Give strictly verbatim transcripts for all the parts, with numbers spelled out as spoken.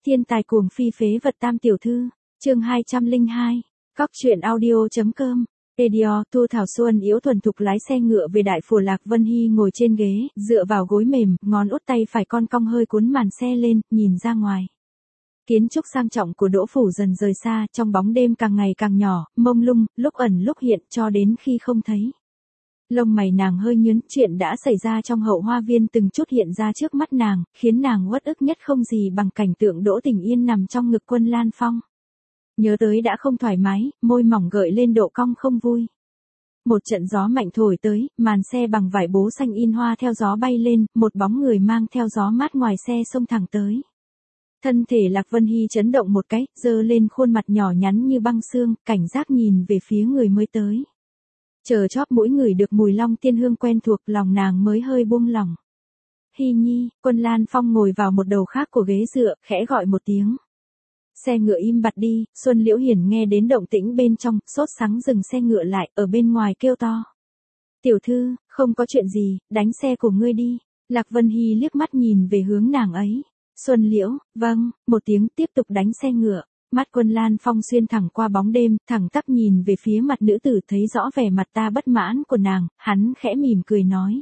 Thiên tài cuồng phi phế vật tam tiểu thư, chương hai trăm lẻ hai, Cóc truyện audio.com. Edior, Thu Thảo Xuân yếu thuần thục lái xe ngựa về đại phủ. Lạc Vân Hy ngồi trên ghế, dựa vào gối mềm, ngón út tay phải con cong hơi cuốn màn xe lên, nhìn ra ngoài. Kiến trúc sang trọng của Đỗ phủ dần rời xa, trong bóng đêm càng ngày càng nhỏ, mông lung, lúc ẩn lúc hiện, cho đến khi không thấy. Lông mày nàng hơi nhướng, chuyện đã xảy ra trong hậu hoa viên từng chút hiện ra trước mắt nàng, khiến nàng uất ức nhất không gì bằng cảnh tượng Đỗ Tình Yên nằm trong ngực Quân Lan Phong. Nhớ tới đã không thoải mái, môi mỏng gợi lên độ cong không vui. Một trận gió mạnh thổi tới, màn xe bằng vải bố xanh in hoa theo gió bay lên, một bóng người mang theo gió mát ngoài xe xông thẳng tới. Thân thể Lạc Vân Hy chấn động một cái, giơ lên khuôn mặt nhỏ nhắn như băng xương, cảnh giác nhìn về phía người mới tới. Chờ chóp mũi người được mùi long tiên hương quen thuộc, lòng nàng mới hơi buông lỏng. Hy nhi. Quân Lan Phong ngồi vào một đầu khác của ghế dựa, khẽ gọi một tiếng. Xe ngựa im bặt đi, Xuân Liễu Hiển nghe đến động tĩnh bên trong, sốt sắng dừng xe ngựa lại, ở bên ngoài kêu to. Tiểu thư, không có chuyện gì, đánh xe của ngươi đi. Lạc Vân Hy liếc mắt nhìn về hướng nàng ấy. Xuân Liễu, vâng, một tiếng tiếp tục đánh xe ngựa. Mắt Quân Lan Phong xuyên thẳng qua bóng đêm, thẳng tắp nhìn về phía mặt nữ tử, thấy rõ vẻ mặt ta bất mãn của nàng, hắn khẽ mỉm cười nói.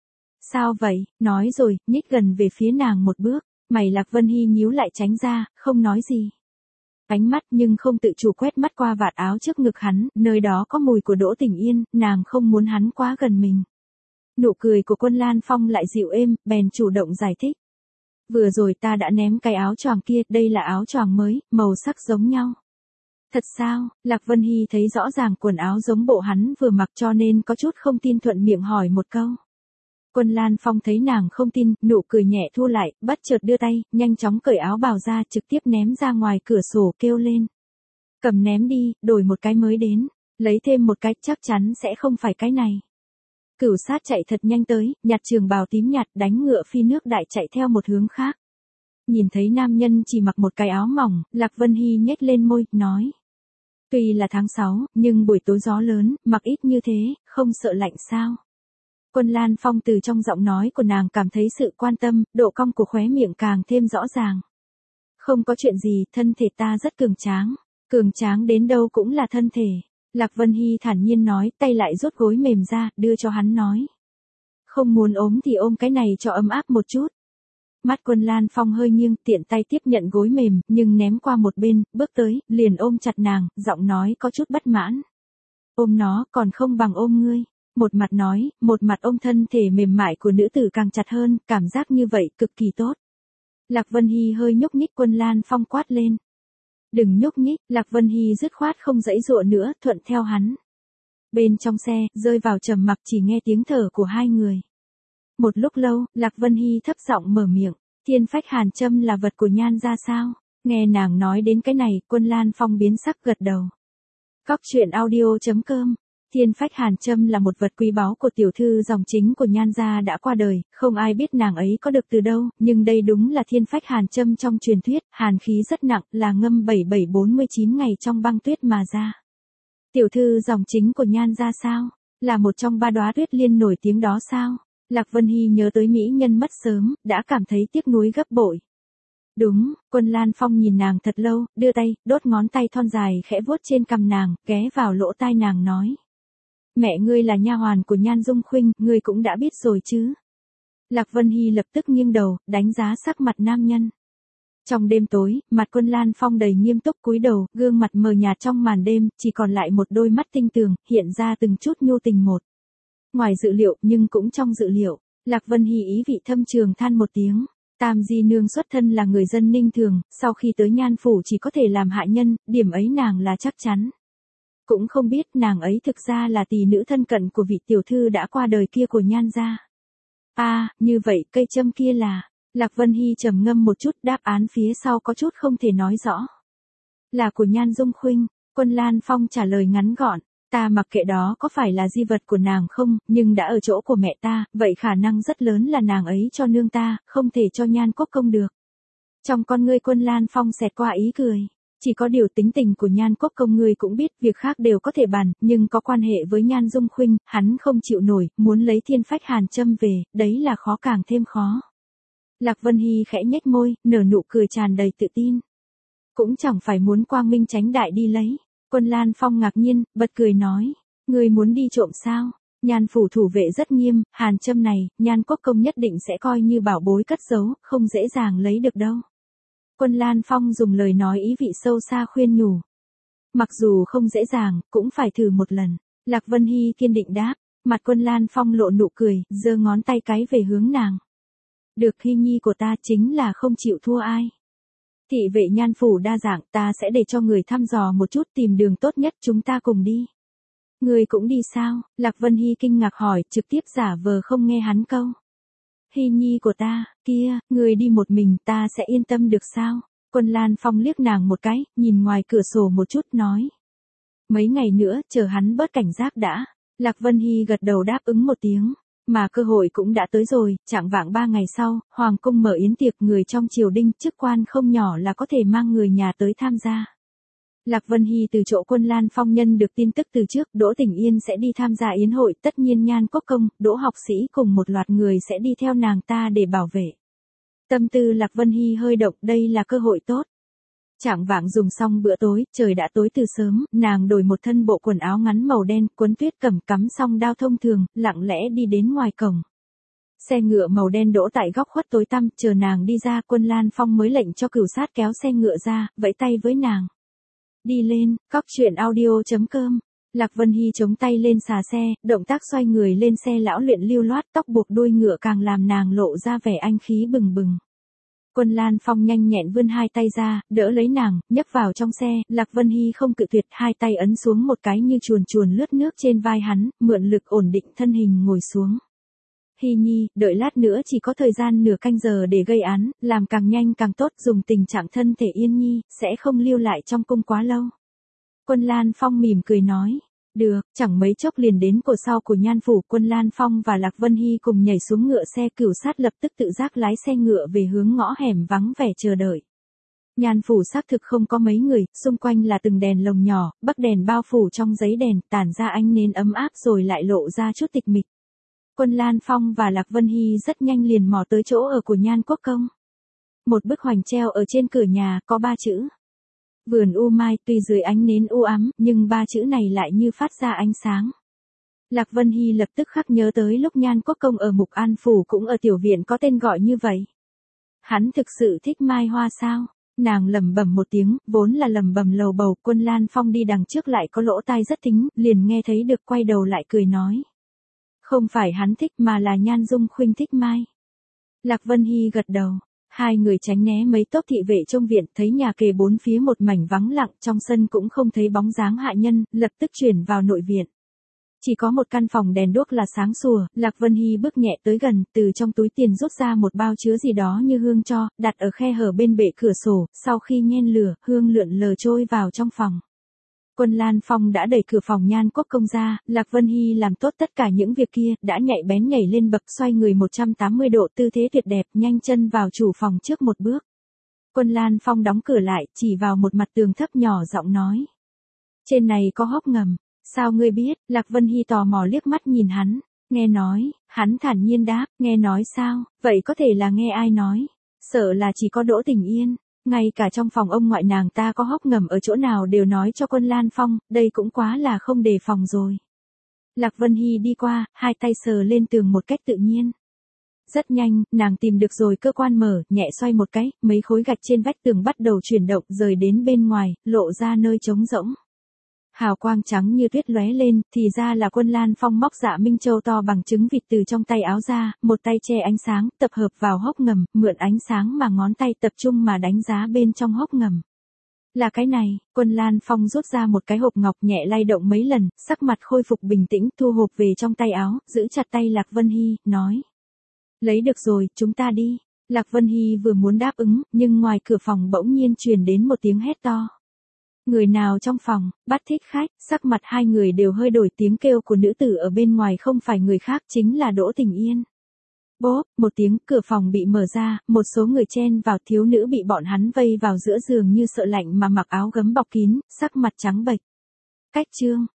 Sao vậy, nói rồi, nhích gần về phía nàng một bước, mày Lạc Vân Hy nhíu lại tránh ra, không nói gì. Ánh mắt nhưng không tự chủ quét mắt qua vạt áo trước ngực hắn, nơi đó có mùi của Đỗ Tình Yên, nàng không muốn hắn quá gần mình. Nụ cười của Quân Lan Phong lại dịu êm, bèn chủ động giải thích. Vừa rồi ta đã ném cái áo choàng kia, đây là áo choàng mới, màu sắc giống nhau. Thật sao? Lạc Vân Hy thấy rõ ràng quần áo giống bộ hắn vừa mặc cho nên có chút không tin, thuận miệng hỏi một câu. Quân Lan Phong thấy nàng không tin, nụ cười nhẹ thu lại, bất chợt đưa tay, nhanh chóng cởi áo bào ra, trực tiếp ném ra ngoài cửa sổ, kêu lên. Cầm ném đi, đổi một cái mới đến, lấy thêm một cái, chắc chắn sẽ không phải cái này. Cửu sát chạy thật nhanh tới, nhặt trường bào tím nhạt, đánh ngựa phi nước đại chạy theo một hướng khác. Nhìn thấy nam nhân chỉ mặc một cái áo mỏng, Lạc Vân Hy nhếch lên môi, nói. Tuy là tháng sáu, nhưng buổi tối gió lớn, mặc ít như thế, không sợ lạnh sao? Quân Lan Phong từ trong giọng nói của nàng cảm thấy sự quan tâm, độ cong của khóe miệng càng thêm rõ ràng. Không có chuyện gì, thân thể ta rất cường tráng. Cường tráng đến đâu cũng là thân thể. Lạc Vân Hy thản nhiên nói, tay lại rút gối mềm ra, đưa cho hắn nói. Không muốn ốm thì ôm cái này cho ấm áp một chút. Mắt Quân Lan Phong hơi nghiêng, tiện tay tiếp nhận gối mềm, nhưng ném qua một bên, bước tới, liền ôm chặt nàng, giọng nói có chút bất mãn. Ôm nó, còn không bằng ôm ngươi. Một mặt nói, một mặt ôm thân thể mềm mại của nữ tử càng chặt hơn, cảm giác như vậy cực kỳ tốt. Lạc Vân Hy hơi nhúc nhích, Quân Lan Phong quát lên. Đừng nhúc nhích, Lạc Vân Hy dứt khoát không giãy giụa nữa, thuận theo hắn. Bên trong xe, rơi vào trầm mặc, chỉ nghe tiếng thở của hai người. Một lúc lâu, Lạc Vân Hy thấp giọng mở miệng, Thiên Phách Hàn Châm là vật của Nhan gia sao? Nghe nàng nói đến cái này, Quân Lan Phong biến sắc gật đầu. Cóc truyện audio.com. Thiên Phách Hàn Châm là một vật quý báu của tiểu thư dòng chính của Nhan gia đã qua đời, không ai biết nàng ấy có được từ đâu, nhưng đây đúng là Thiên Phách Hàn Châm trong truyền thuyết, hàn khí rất nặng, là ngâm bảy bảy bốn mươi chín ngày trong băng tuyết mà ra. Tiểu thư dòng chính của Nhan gia sao? Là một trong ba đóa tuyết liên nổi tiếng đó sao? Lạc Vân Hy nhớ tới mỹ nhân mất sớm, đã cảm thấy tiếc nuối gấp bội. Đúng, Quân Lan Phong nhìn nàng thật lâu, đưa tay, đốt ngón tay thon dài khẽ vuốt trên cằm nàng, ghé vào lỗ tai nàng nói. Mẹ ngươi là nha hoàn của Nhan Dung Khuynh, ngươi cũng đã biết rồi chứ. Lạc Vân Hy lập tức nghiêng đầu, đánh giá sắc mặt nam nhân. Trong đêm tối, mặt Quân Lan Phong đầy nghiêm túc cúi đầu, gương mặt mờ nhạt trong màn đêm, chỉ còn lại một đôi mắt tinh tường, hiện ra từng chút nhu tình một. Ngoài dự liệu, nhưng cũng trong dự liệu, Lạc Vân Hy ý vị thâm trường than một tiếng. Tam Di Nương xuất thân là người dân Ninh Thường, sau khi tới Nhan phủ chỉ có thể làm hạ nhân, điểm ấy nàng là chắc chắn. Cũng không biết nàng ấy thực ra là tỷ nữ thân cận của vị tiểu thư đã qua đời kia của Nhan gia. À, như vậy cây châm kia là, Lạc Vân Hy trầm ngâm một chút, đáp án phía sau có chút không thể nói rõ. Là của Nhan Dung Khuynh. Quân Lan Phong trả lời ngắn gọn, ta mặc kệ đó có phải là di vật của nàng không, nhưng đã ở chỗ của mẹ ta, vậy khả năng rất lớn là nàng ấy cho nương ta, không thể cho Nhan Quốc Công được. Trong con ngươi Quân Lan Phong xẹt qua ý cười. Chỉ có điều tính tình của Nhan Quốc Công ngươi cũng biết, việc khác đều có thể bàn, nhưng có quan hệ với Nhan Dung Khuynh, hắn không chịu nổi, muốn lấy Thiên Phách Hàn Châm về, đấy là khó càng thêm khó. Lạc Vân Hy khẽ nhếch môi, nở nụ cười tràn đầy tự tin. Cũng chẳng phải muốn quang minh tránh đại đi lấy. Quân Lan Phong ngạc nhiên, bật cười nói. Ngươi muốn đi trộm sao? Nhan phủ thủ vệ rất nghiêm, hàn châm này, Nhan Quốc Công nhất định sẽ coi như bảo bối cất giấu, không dễ dàng lấy được đâu. Quân Lan Phong dùng lời nói ý vị sâu xa khuyên nhủ. Mặc dù không dễ dàng, cũng phải thử một lần. Lạc Vân Hy kiên định đáp, mặt Quân Lan Phong lộ nụ cười, giơ ngón tay cái về hướng nàng. Được, Hy nhi của ta chính là không chịu thua ai. Thị vệ Nhan phủ đa dạng, ta sẽ để cho người thăm dò một chút tìm đường tốt nhất, chúng ta cùng đi. Người cũng đi sao? Lạc Vân Hy kinh ngạc hỏi, trực tiếp giả vờ không nghe hắn câu. Hy nhi của ta, kia, người đi một mình ta sẽ yên tâm được sao? Quân Lan Phong liếc nàng một cái, nhìn ngoài cửa sổ một chút nói. Mấy ngày nữa, chờ hắn bớt cảnh giác đã. Lạc Vân Hy gật đầu đáp ứng một tiếng. Mà cơ hội cũng đã tới rồi, chạng vạng ba ngày sau, Hoàng cung mở yến tiệc, người trong triều đình, chức quan không nhỏ là có thể mang người nhà tới tham gia. Lạc Vân Hy từ chỗ Quân Lan Phong nhân được tin tức từ trước, Đỗ Tỉnh Yên sẽ đi tham gia yến hội, tất nhiên Nhan Quốc Công, Đỗ học sĩ cùng một loạt người sẽ đi theo nàng ta để bảo vệ. Tâm tư Lạc Vân Hy hơi động, đây là cơ hội tốt. Chạng vạng dùng xong bữa tối, trời đã tối từ sớm, nàng đổi một thân bộ quần áo ngắn màu đen, quấn tuyết cẩm, cắm xong đao thông thường, lặng lẽ đi đến ngoài cổng. Xe ngựa màu đen đỗ tại góc khuất tối tăm, chờ nàng đi ra, Quân Lan Phong mới lệnh cho cửu sát kéo xe ngựa ra, vẫy tay với nàng. Đi lên, cóc truyện audio chấm com. Lạc Vân Hy chống tay lên xà xe, động tác xoay người lên xe lão luyện lưu loát, tóc buộc đuôi ngựa càng làm nàng lộ ra vẻ anh khí bừng bừng. Quân Lan Phong nhanh nhẹn vươn hai tay ra, đỡ lấy nàng, nhấc vào trong xe, Lạc Vân Hy không cự tuyệt, hai tay ấn xuống một cái như chuồn chuồn lướt nước trên vai hắn, mượn lực ổn định thân hình ngồi xuống. Hy nhi, đợi lát nữa chỉ có thời gian nửa canh giờ để gây án, làm càng nhanh càng tốt, dùng tình trạng thân thể Yên nhi, sẽ không lưu lại trong cung quá lâu. Quân Lan Phong mỉm cười nói. Được, chẳng mấy chốc liền đến cổ sau của Nhan phủ, Quân Lan Phong và Lạc Vân Hy cùng nhảy xuống ngựa xe, cửu sát lập tức tự giác lái xe ngựa về hướng ngõ hẻm vắng vẻ chờ đợi. Nhan phủ xác thực không có mấy người, xung quanh là từng đèn lồng nhỏ, bắc đèn bao phủ trong giấy đèn, tản ra ánh nến ấm áp rồi lại lộ ra chút tịch mịch. Quân Lan Phong và Lạc Vân Hy rất nhanh liền mò tới chỗ ở của Nhan Quốc Công. Một bức hoành treo ở trên cửa nhà, có ba chữ. Vườn u mai, tuy dưới ánh nến u ám, nhưng ba chữ này lại như phát ra ánh sáng. Lạc Vân Hy lập tức khắc nhớ tới lúc Nhan Quốc Công ở Mục An Phủ cũng ở tiểu viện có tên gọi như vậy. Hắn thực sự thích mai hoa sao? Nàng lẩm bẩm một tiếng, vốn là lẩm bẩm lầu bầu, Quân Lan Phong đi đằng trước lại có lỗ tai rất thính, liền nghe thấy được, quay đầu lại cười nói. Không phải hắn thích mà là Nhan Dung Khuynh thích mai. Lạc Vân Hy gật đầu. Hai người tránh né mấy tốp thị vệ trong viện, thấy nhà kề bốn phía một mảnh vắng lặng, trong sân cũng không thấy bóng dáng hạ nhân, lập tức chuyển vào nội viện. Chỉ có một căn phòng đèn đuốc là sáng sủa, Lạc Vân Hy bước nhẹ tới gần, từ trong túi tiền rút ra một bao chứa gì đó như hương cho, đặt ở khe hở bên bệ cửa sổ, sau khi nhen lửa, hương lượn lờ trôi vào trong phòng. Quân Lan Phong đã đẩy cửa phòng Nhan Quốc Công ra, Lạc Vân Hy làm tốt tất cả những việc kia, đã nhạy bén nhảy lên bậc, xoay người một trăm tám mươi độ, tư thế tuyệt đẹp, nhanh chân vào chủ phòng trước một bước. Quân Lan Phong đóng cửa lại, chỉ vào một mặt tường thấp nhỏ giọng nói. Trên này có hốc ngầm. Sao ngươi biết? Lạc Vân Hy tò mò liếc mắt nhìn hắn. Nghe nói, hắn thản nhiên đáp, nghe nói sao, vậy có thể là nghe ai nói. Sợ là chỉ có Đỗ Tỉnh Yên. Ngay cả trong phòng ông ngoại nàng ta có hốc ngầm ở chỗ nào đều nói cho Quân Lan Phong, đây cũng quá là không đề phòng rồi. Lạc Vân Hy đi qua, hai tay sờ lên tường một cách tự nhiên. Rất nhanh, nàng tìm được rồi, cơ quan mở, nhẹ xoay một cái, mấy khối gạch trên vách tường bắt đầu chuyển động, rời đến bên ngoài, lộ ra nơi trống rỗng. Hào quang trắng như tuyết lóe lên, thì ra là Quân Lan Phong móc dạ minh châu to bằng trứng vịt từ trong tay áo ra, một tay che ánh sáng, tập hợp vào hốc ngầm, mượn ánh sáng mà ngón tay tập trung mà đánh giá bên trong hốc ngầm. Là cái này, Quân Lan Phong rút ra một cái hộp ngọc, nhẹ lay động mấy lần, sắc mặt khôi phục bình tĩnh, thu hộp về trong tay áo, giữ chặt tay Lạc Vân Hy, nói. Lấy được rồi, chúng ta đi. Lạc Vân Hy vừa muốn đáp ứng, nhưng ngoài cửa phòng bỗng nhiên truyền đến một tiếng hét to. Người nào trong phòng, bắt thích khách, sắc mặt hai người đều hơi đổi, tiếng kêu của nữ tử ở bên ngoài không phải người khác, chính là Đỗ Tỉnh Yên. Bốp, một tiếng, cửa phòng bị mở ra, một số người chen vào, thiếu nữ bị bọn hắn vây vào giữa giường như sợ lạnh mà mặc áo gấm bọc kín, sắc mặt trắng bệch. Cách chương,